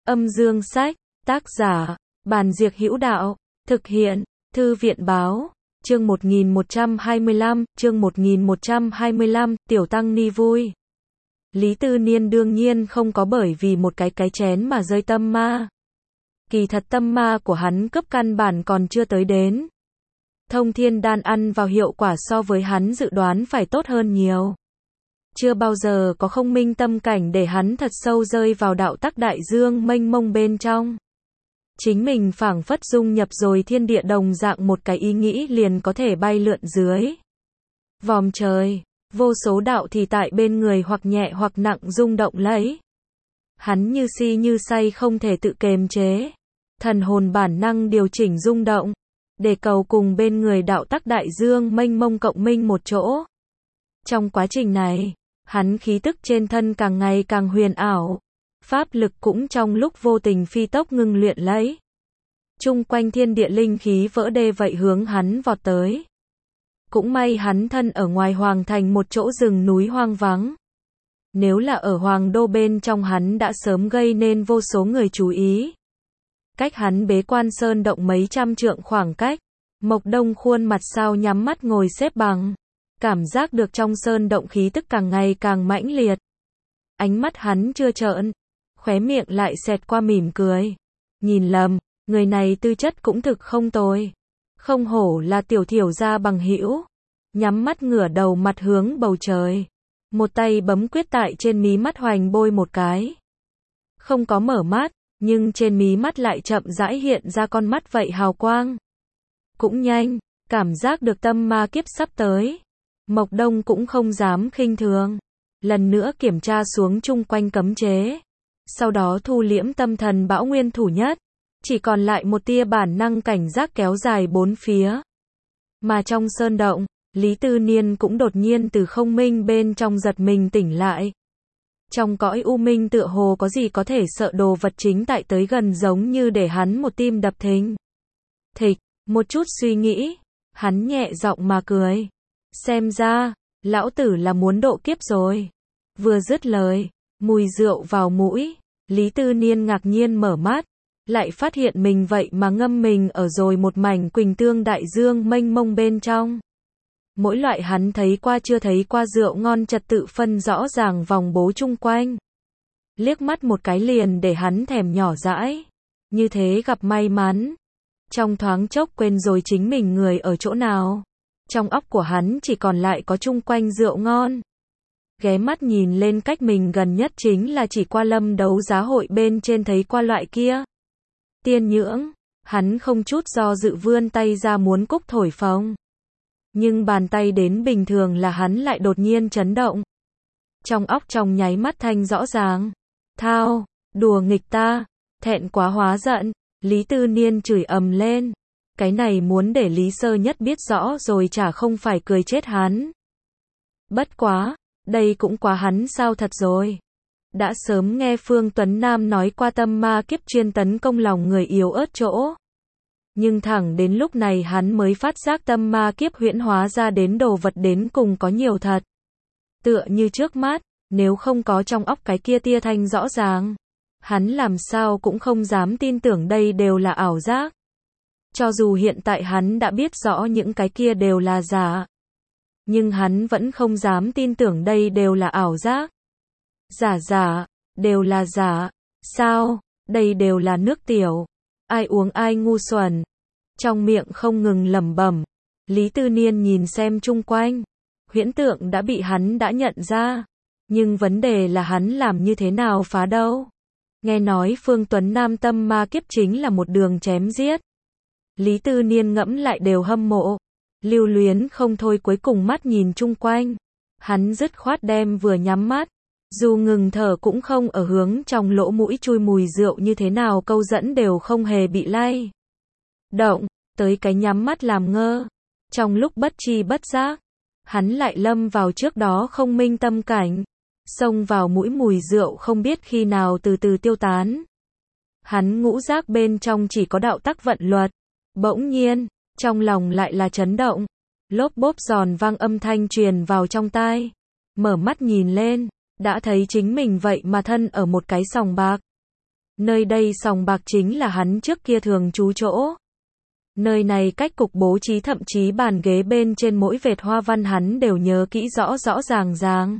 Âm dương sách, tác giả, Bàn Diệc Hữu Đạo, thực hiện, Thư viện báo, chương 1125, Tiểu Tăng Ni vui. Lý Tư Niên đương nhiên không có bởi vì một cái chén mà rơi tâm ma. Kỳ thật tâm ma của hắn cấp căn bản còn chưa tới đến. Thông thiên đan ăn vào hiệu quả so với hắn dự đoán phải tốt hơn nhiều. Chưa bao giờ có không minh tâm cảnh để hắn thật sâu rơi vào đạo tắc đại dương mênh mông bên trong. Chính mình phảng phất dung nhập rồi thiên địa đồng dạng một cái ý nghĩ liền có thể bay lượn dưới vòm trời, vô số đạo thì tại bên người hoặc nhẹ hoặc nặng rung động lấy. Hắn như si như say không thể tự kiềm chế, thần hồn bản năng điều chỉnh rung động, để cầu cùng bên người đạo tắc đại dương mênh mông cộng minh một chỗ. Trong quá trình này, hắn khí tức trên thân càng ngày càng huyền ảo, pháp lực cũng trong lúc vô tình phi tốc ngưng luyện lấy. Chung quanh thiên địa linh khí vỡ đê vậy hướng hắn vọt tới. Cũng may hắn thân ở ngoài hoàng thành một chỗ rừng núi hoang vắng. Nếu là ở hoàng đô bên trong hắn đã sớm gây nên vô số người chú ý. Cách hắn bế quan sơn động mấy trăm trượng khoảng cách, Mộc Đông khuôn mặt sao nhắm mắt ngồi xếp bằng. Cảm giác được trong sơn động khí tức càng ngày càng mãnh liệt. Ánh mắt hắn chưa trợn, khóe miệng lại xẹt qua mỉm cười. Nhìn lầm, người này tư chất cũng thực không tồi. Không hổ là tiểu thiểu gia bằng hữu. Nhắm mắt ngửa đầu mặt hướng bầu trời. Một tay bấm quyết tại trên mí mắt hoành bôi một cái. Không có mở mắt, nhưng trên mí mắt lại chậm rãi hiện ra con mắt vậy hào quang. Cũng nhanh, cảm giác được tâm ma kiếp sắp tới. Mộc Đông cũng không dám khinh thường. Lần nữa kiểm tra xuống chung quanh cấm chế. Sau đó thu liễm tâm thần bão nguyên thủ nhất. Chỉ còn lại một tia bản năng cảnh giác kéo dài bốn phía. Mà trong sơn động, Lý Tư Niên cũng đột nhiên từ không minh bên trong giật mình tỉnh lại. Trong cõi u minh tựa hồ có gì có thể sợ đồ vật chính tại tới gần giống như để hắn một tim đập thình thịch. Một chút suy nghĩ, hắn nhẹ giọng mà cười. Xem ra, lão tử là muốn độ kiếp rồi. Vừa dứt lời, mùi rượu vào mũi, Lý Tư Niên ngạc nhiên mở mắt, lại phát hiện mình vậy mà ngâm mình ở rồi một mảnh quỳnh tương đại dương mênh mông bên trong. Mỗi loại hắn thấy qua chưa thấy qua rượu ngon trật tự phân rõ ràng vòng bố chung quanh. Liếc mắt một cái liền để hắn thèm nhỏ dãi. Như thế gặp may mắn. Trong thoáng chốc quên rồi chính mình người ở chỗ nào. Trong óc của hắn chỉ còn lại có chung quanh rượu ngon. Ghé mắt nhìn lên cách mình gần nhất chính là chỉ qua lâm đấu giá hội bên trên thấy qua loại kia. Tiên nhưỡng, hắn không chút do dự vươn tay ra muốn cúc thổi phồng. Nhưng bàn tay đến bình thường là hắn lại đột nhiên chấn động. Trong óc trong nháy mắt thanh rõ ràng. Thao, đùa nghịch ta, thẹn quá hóa giận, Lý Tư Niên chửi ầm lên. Cái này muốn để Lý Sơ Nhất biết rõ rồi chả không phải cười chết hắn. Bất quá, đây cũng quá hắn sao thật rồi. Đã sớm nghe Phương Tuấn Nam nói qua tâm ma kiếp chuyên tấn công lòng người yếu ớt chỗ. Nhưng thẳng đến lúc này hắn mới phát giác tâm ma kiếp huyễn hóa ra đến đồ vật đến cùng có nhiều thật. Tựa như trước mắt, nếu không có trong óc cái kia tia thanh rõ ràng, hắn làm sao cũng không dám tin tưởng đây đều là ảo giác. Cho dù hiện tại hắn đã biết rõ những cái kia đều là giả, nhưng hắn vẫn không dám tin tưởng đây đều là ảo giác. Giả, đều là giả. Sao, đây đều là nước tiểu. Ai uống ai ngu xuẩn. Trong miệng không ngừng lẩm bẩm. Lý Tư Niên nhìn xem chung quanh. Huyễn tượng đã bị hắn đã nhận ra. Nhưng vấn đề là hắn làm như thế nào phá đâu. Nghe nói Phương Tuấn Nam tâm ma kiếp chính là một đường chém giết. Lý Tư Niên ngẫm lại đều hâm mộ. Lưu luyến không thôi cuối cùng mắt nhìn chung quanh. Hắn dứt khoát đem vừa nhắm mắt. Dù ngừng thở cũng không ở hướng trong lỗ mũi chui mùi rượu như thế nào câu dẫn đều không hề bị lay động, tới cái nhắm mắt làm ngơ. Trong lúc bất tri bất giác, hắn lại lâm vào trước đó không minh tâm cảnh. Xông vào mũi mùi rượu không biết khi nào từ từ tiêu tán. Hắn ngũ giác bên trong chỉ có đạo tắc vận luật. Bỗng nhiên, trong lòng lại là chấn động. Lốp bốp giòn vang âm thanh truyền vào trong tai. Mở mắt nhìn lên. Đã thấy chính mình vậy mà thân ở một cái sòng bạc. Nơi đây sòng bạc chính là hắn trước kia thường trú chỗ. Nơi này cách cục bố trí thậm chí bàn ghế bên trên mỗi vệt hoa văn hắn đều nhớ kỹ rõ rõ ràng ràng.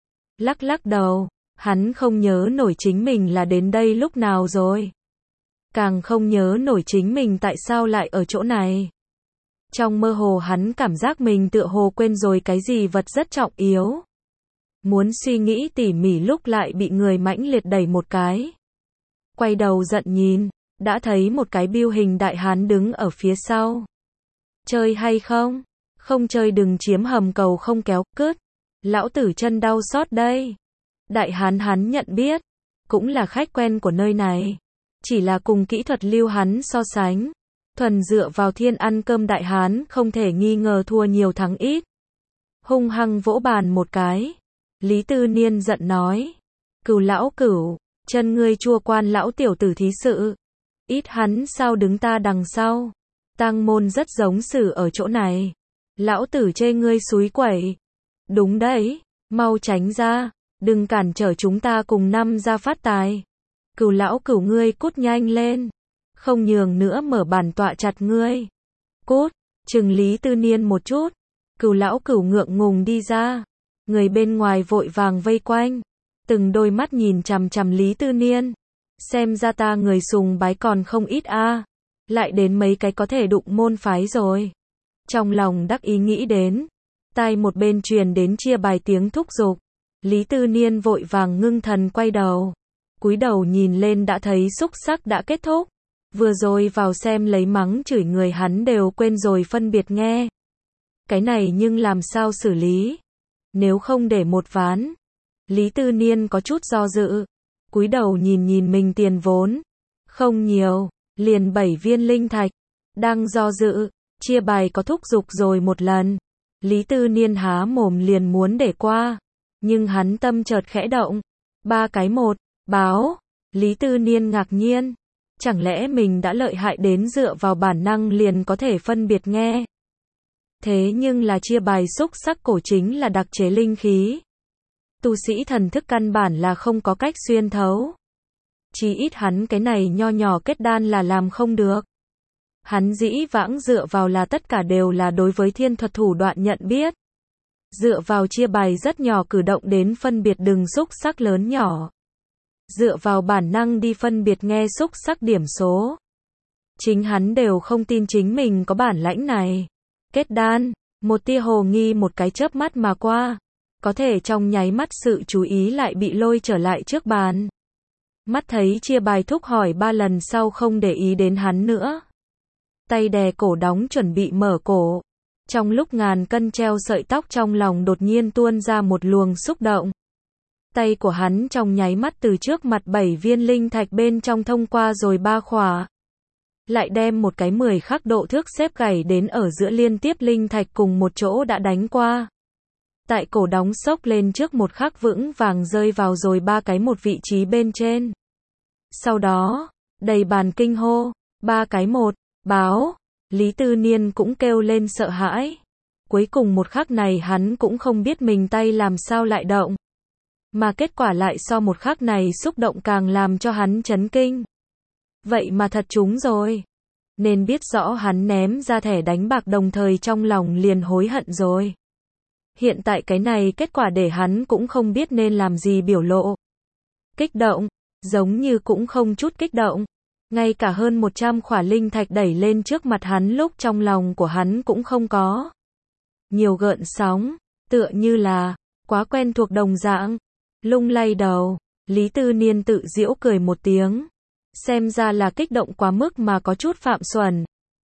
Lắc lắc đầu, hắn không nhớ nổi chính mình là đến đây lúc nào rồi. Càng không nhớ nổi chính mình tại sao lại ở chỗ này. Trong mơ hồ hắn cảm giác mình tựa hồ quên rồi cái gì vật rất trọng yếu. Muốn suy nghĩ tỉ mỉ lúc lại bị người mãnh liệt đẩy một cái. Quay đầu giận nhìn, đã thấy một cái bưu hình đại hán đứng ở phía sau. Chơi hay không? Không chơi đừng chiếm hầm cầu không kéo, cướt. Lão tử chân đau xót đây. Đại hán hắn nhận biết, cũng là khách quen của nơi này. Chỉ là cùng kỹ thuật lưu hắn so sánh. Thuần dựa vào thiên ăn cơm đại hán không thể nghi ngờ thua nhiều thắng ít. Hung hăng vỗ bàn một cái. Lý Tư Niên giận nói. Cửu lão cửu, chân ngươi chua quan lão tiểu tử thí sự. Ít hắn sao đứng ta đằng sau. Tang môn rất giống xử ở chỗ này. Lão tử chê ngươi xúi quẩy. Đúng đấy, mau tránh ra. Đừng cản trở chúng ta cùng năm ra phát tài. Cửu lão cửu ngươi cút nhanh lên. Không nhường nữa mở bản tọa chặt ngươi. Cút, chừng Lý Tư Niên một chút. Cửu lão cửu ngượng ngùng đi ra. Người bên ngoài vội vàng vây quanh. Từng đôi mắt nhìn chằm chằm Lý Tư Niên. Xem ra ta người sùng bái còn không ít a. Lại đến mấy cái có thể đụng môn phái rồi. Trong lòng đắc ý nghĩ đến. Tai một bên truyền đến chia bài tiếng thúc giục. Lý Tư Niên vội vàng ngưng thần quay đầu. Cúi đầu nhìn lên đã thấy xúc sắc đã kết thúc. Vừa rồi vào xem lấy mắng chửi người hắn đều quên rồi phân biệt nghe. Cái này nhưng làm sao xử lý? Nếu không để một ván. Lý Tư Niên có chút do dự. Cúi đầu nhìn nhìn mình tiền vốn. Không nhiều, liền 7 viên linh thạch. Đang do dự, chia bài có thúc giục rồi một lần. Lý Tư Niên há mồm liền muốn để qua. Nhưng hắn tâm chợt khẽ động. 3 cái một, báo. Lý Tư Niên ngạc nhiên. Chẳng lẽ mình đã lợi hại đến dựa vào bản năng liền có thể phân biệt nghe. Thế nhưng là chia bài xúc sắc cổ chính là đặc chế linh khí. Tu sĩ thần thức căn bản là không có cách xuyên thấu. Chỉ ít hắn cái này nho nhỏ kết đan là làm không được. Hắn dĩ vãng dựa vào là tất cả đều là đối với thiên thuật thủ đoạn nhận biết. Dựa vào chia bài rất nhỏ cử động đến phân biệt đường xúc sắc lớn nhỏ. Dựa vào bản năng đi phân biệt nghe xúc sắc điểm số. Chính hắn đều không tin chính mình có bản lãnh này. Kết đan, một tia hồ nghi một cái chớp mắt mà qua. Có thể trong nháy mắt sự chú ý lại bị lôi trở lại trước bàn. Mắt thấy chia bài thúc hỏi 3 lần sau không để ý đến hắn nữa. Tay đè cổ đóng chuẩn bị mở cổ. Trong lúc ngàn cân treo sợi tóc trong lòng đột nhiên tuôn ra một luồng xúc động. Tay của hắn trong nháy mắt từ trước mặt 7 viên linh thạch bên trong thông qua rồi 3 khỏa. Lại đem một cái 10 khắc độ thước xếp gảy đến ở giữa liên tiếp linh thạch cùng một chỗ đã đánh qua. Tại cổ đóng sốc lên trước một khắc vững vàng rơi vào rồi 3 cái một vị trí bên trên. Sau đó, đầy bàn kinh hô, 3 cái một, báo. Lý Tư Niên cũng kêu lên sợ hãi. Cuối cùng một khắc này hắn cũng không biết mình tay làm sao lại động. Mà kết quả lại so một khắc này xúc động càng làm cho hắn chấn kinh. Vậy mà thật trúng rồi. Nên biết rõ hắn ném ra thẻ đánh bạc đồng thời trong lòng liền hối hận rồi. Hiện tại cái này kết quả để hắn cũng không biết nên làm gì biểu lộ. Kích động, giống như cũng không chút kích động. Ngay cả hơn 100 khỏa linh thạch đẩy lên trước mặt hắn lúc trong lòng của hắn cũng không có. Nhiều gợn sóng, tựa như là, quá quen thuộc đồng dạng. Lung lay đầu, Lý Tư Niên tự giễu cười một tiếng. Xem ra là kích động quá mức mà có chút phạm xuẩn.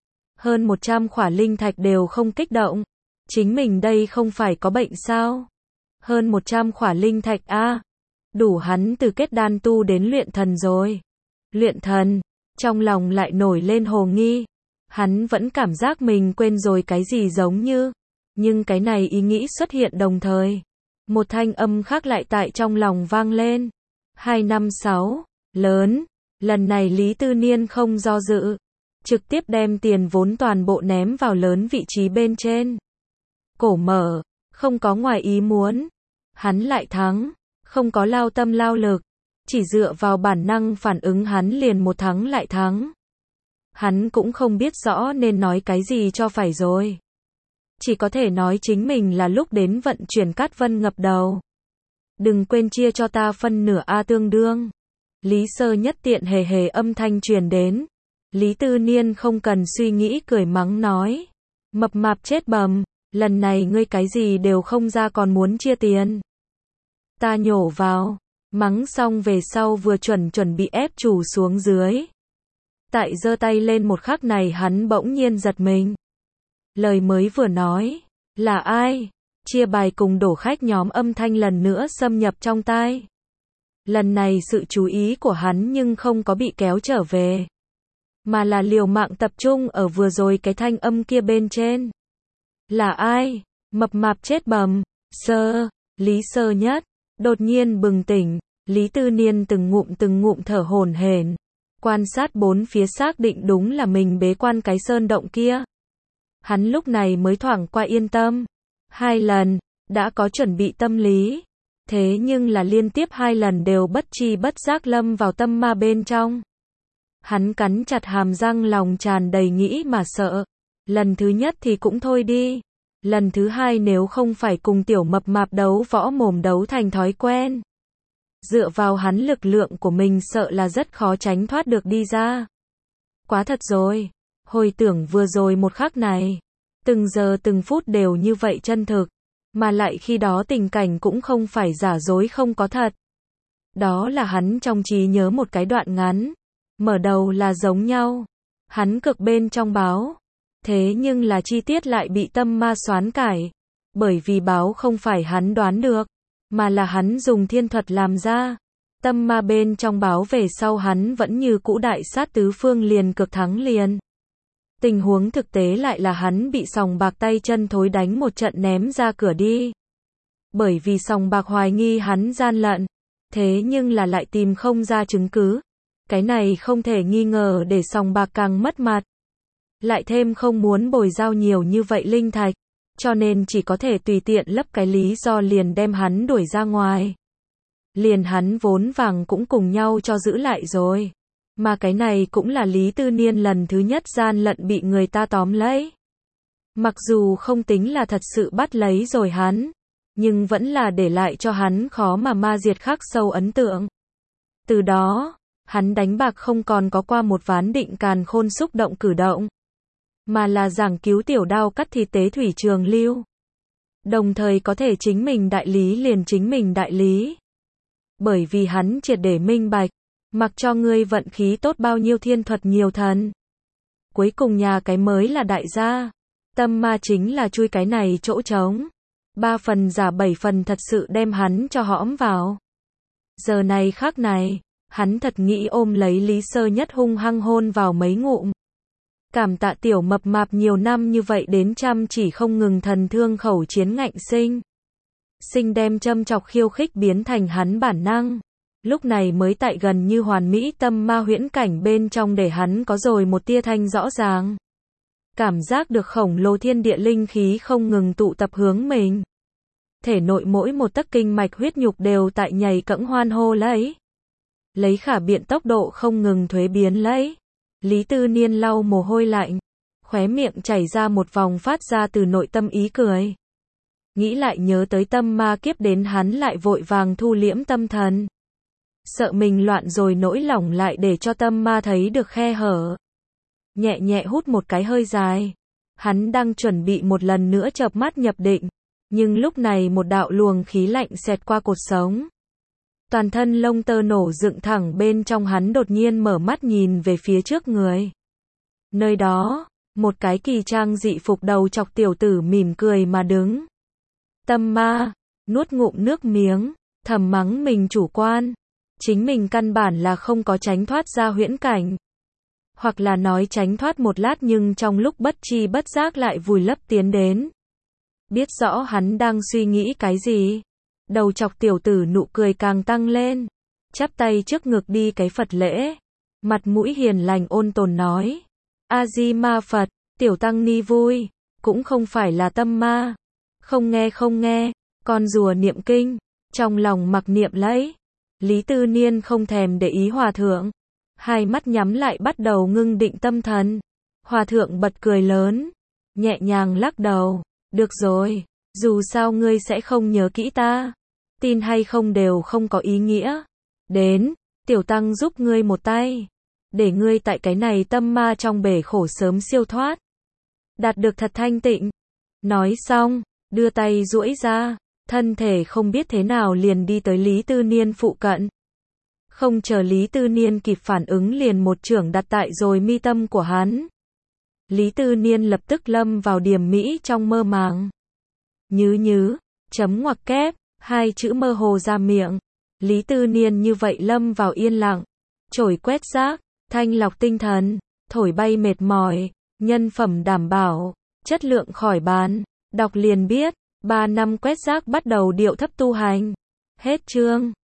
Hơn 100 khỏa linh thạch đều không kích động. Chính mình đây không phải có bệnh sao? Hơn 100 khỏa linh thạch a, đủ hắn từ kết đan tu đến luyện thần rồi. Luyện thần, trong lòng lại nổi lên hồ nghi. Hắn vẫn cảm giác mình quên rồi cái gì giống như. Nhưng cái này ý nghĩ xuất hiện đồng thời. Một thanh âm khác lại tại trong lòng vang lên. 256, lớn. Lần này Lý Tư Niên không do dự. Trực tiếp đem tiền vốn toàn bộ ném vào lớn vị trí bên trên. Cổ mở, không có ngoài ý muốn. Hắn lại thắng, không có lao tâm lao lực. Chỉ dựa vào bản năng phản ứng hắn liền một thắng lại thắng. Hắn cũng không biết rõ nên nói cái gì cho phải rồi. Chỉ có thể nói chính mình là lúc đến vận chuyển Cát Vân ngập đầu. Đừng quên chia cho ta phân nửa A tương đương. Lý Sơ Nhất tiện hề hề âm thanh truyền đến. Lý Tư Niên không cần suy nghĩ cười mắng nói. Mập mạp chết bầm, lần này ngươi cái gì đều không ra còn muốn chia tiền. Ta nhổ vào, mắng xong về sau vừa chuẩn bị ép chủ xuống dưới. Tại giơ tay lên một khắc này hắn bỗng nhiên giật mình. Lời mới vừa nói, là ai? Chia bài cùng đổ khách nhóm âm thanh lần nữa xâm nhập trong tai. Lần này sự chú ý của hắn nhưng không có bị kéo trở về. Mà là liều mạng tập trung ở vừa rồi cái thanh âm kia bên trên. Là ai? Mập mạp chết bầm. Lý Sơ Nhất. Đột nhiên bừng tỉnh. Lý Tư Niên từng ngụm thở hổn hển. Quan sát bốn phía xác định đúng là mình bế quan cái sơn động kia. Hắn lúc này mới thoảng qua yên tâm. 2 lần, đã có chuẩn bị tâm lý. Thế nhưng là liên tiếp 2 lần đều bất tri bất giác lâm vào tâm ma bên trong. Hắn cắn chặt hàm răng lòng tràn đầy nghĩ mà sợ. Lần thứ nhất thì cũng thôi đi. Lần thứ 2 nếu không phải cùng tiểu mập mạp đấu võ mồm đấu thành thói quen. Dựa vào hắn lực lượng của mình sợ là rất khó tránh thoát được đi ra. Quá thật rồi. Hồi tưởng vừa rồi một khắc này. Từng giờ từng phút đều như vậy chân thực. Mà lại khi đó tình cảnh cũng không phải giả dối không có thật. Đó là hắn trong trí nhớ một cái đoạn ngắn. Mở đầu là giống nhau. Hắn cực bên trong báo. Thế nhưng là chi tiết lại bị tâm ma xoán cải. Bởi vì báo không phải hắn đoán được. Mà là hắn dùng thiên thuật làm ra. Tâm ma bên trong báo về sau hắn vẫn như cũ đại sát tứ phương liền cực thắng liền. Tình huống thực tế lại là hắn bị sòng bạc tay chân thối đánh một trận ném ra cửa đi. Bởi vì sòng bạc hoài nghi hắn gian lận. Thế nhưng là lại tìm không ra chứng cứ. Cái này không thể nghi ngờ để sòng bạc càng mất mặt. Lại thêm không muốn bồi giao nhiều như vậy linh thạch. Cho nên chỉ có thể tùy tiện lấp cái lý do liền đem hắn đuổi ra ngoài. Liền hắn vốn vàng cũng cùng nhau cho giữ lại rồi. Mà cái này cũng là Lý Tư Niên lần thứ nhất gian lận bị người ta tóm lấy. Mặc dù không tính là thật sự bắt lấy rồi hắn. Nhưng vẫn là để lại cho hắn khó mà ma diệt khắc sâu ấn tượng. Từ đó, hắn đánh bạc không còn có qua một ván định càn khôn xúc động cử động. Mà là giảng cứu tiểu đao cắt thịt tế thủy trường lưu. Đồng thời có thể chính mình đại lý liền chính mình đại lý. Bởi vì hắn triệt để minh bạch. Mặc cho ngươi vận khí tốt bao nhiêu thiên thuật nhiều thần. Cuối cùng nhà cái mới là đại gia. Tâm ma chính là chui cái này chỗ trống. 3 phần giả 7 phần thật sự đem hắn cho hõm vào. Giờ này khắc này, hắn thật nghĩ ôm lấy Lý Sơ Nhất hung hăng hôn vào mấy ngụm. Cảm tạ tiểu mập mạp nhiều năm như vậy đến chăm chỉ không ngừng thần thương khẩu chiến ngạnh sinh. Sinh đem châm chọc khiêu khích biến thành hắn bản năng. Lúc này mới tại gần như hoàn mỹ tâm ma huyễn cảnh bên trong để hắn có rồi một tia thanh rõ ràng. Cảm giác được khổng lồ thiên địa linh khí không ngừng tụ tập hướng mình. Thể nội mỗi một tấc kinh mạch huyết nhục đều tại nhảy cẫng hoan hô lấy. Lấy khả biện tốc độ không ngừng thuế biến lấy. Lý Tư Niên lau mồ hôi lạnh. Khóe miệng chảy ra một vòng phát ra từ nội tâm ý cười. Nghĩ lại nhớ tới tâm ma kiếp đến hắn lại vội vàng thu liễm tâm thần. Sợ mình loạn rồi nỗi lòng lại để cho tâm ma thấy được khe hở. Nhẹ nhẹ hút một cái hơi dài. Hắn đang chuẩn bị một lần nữa chợp mắt nhập định. Nhưng lúc này một đạo luồng khí lạnh xẹt qua cột sống. Toàn thân lông tơ nổ dựng thẳng bên trong hắn đột nhiên mở mắt nhìn về phía trước người. Nơi đó, một cái kỳ trang dị phục đầu chọc tiểu tử mỉm cười mà đứng. Tâm ma, nuốt ngụm nước miếng, thầm mắng mình chủ quan. Chính mình căn bản là không có tránh thoát ra huyễn cảnh. Hoặc là nói tránh thoát một lát nhưng trong lúc bất tri bất giác lại vùi lấp tiến đến. Biết rõ hắn đang suy nghĩ cái gì. Đầu chọc tiểu tử nụ cười càng tăng lên. Chắp tay trước ngực đi cái Phật lễ. Mặt mũi hiền lành ôn tồn nói. A-di-ma Phật, tiểu tăng ni vui. Cũng không phải là tâm ma. Không nghe, con rùa niệm kinh. Trong lòng mặc niệm lấy. Lý Tư Niên không thèm để ý hòa thượng. Hai mắt nhắm lại bắt đầu ngưng định tâm thần. Hòa thượng bật cười lớn. Nhẹ nhàng lắc đầu. Được rồi, dù sao ngươi sẽ không nhớ kỹ ta. Tin hay không đều không có ý nghĩa. Đến, tiểu tăng giúp ngươi một tay. Để ngươi tại cái này tâm ma trong bể khổ sớm siêu thoát. Đạt được thật thanh tịnh. Nói xong, đưa tay duỗi ra. Thân thể không biết thế nào liền đi tới Lý Tư Niên phụ cận. Không chờ Lý Tư Niên kịp phản ứng liền một chưởng đặt tại rồi mi tâm của hắn. Lý Tư Niên lập tức lâm vào điểm mỹ trong mơ màng. Nhứ, chấm ngoặc kép, hai chữ mơ hồ ra miệng. Lý Tư Niên như vậy lâm vào yên lặng. Chổi quét rác, thanh lọc tinh thần, thổi bay mệt mỏi, nhân phẩm đảm bảo, chất lượng khỏi bàn. Đọc liền biết, 3 năm quét rác bắt đầu điệu thấp tu hành. Hết chương.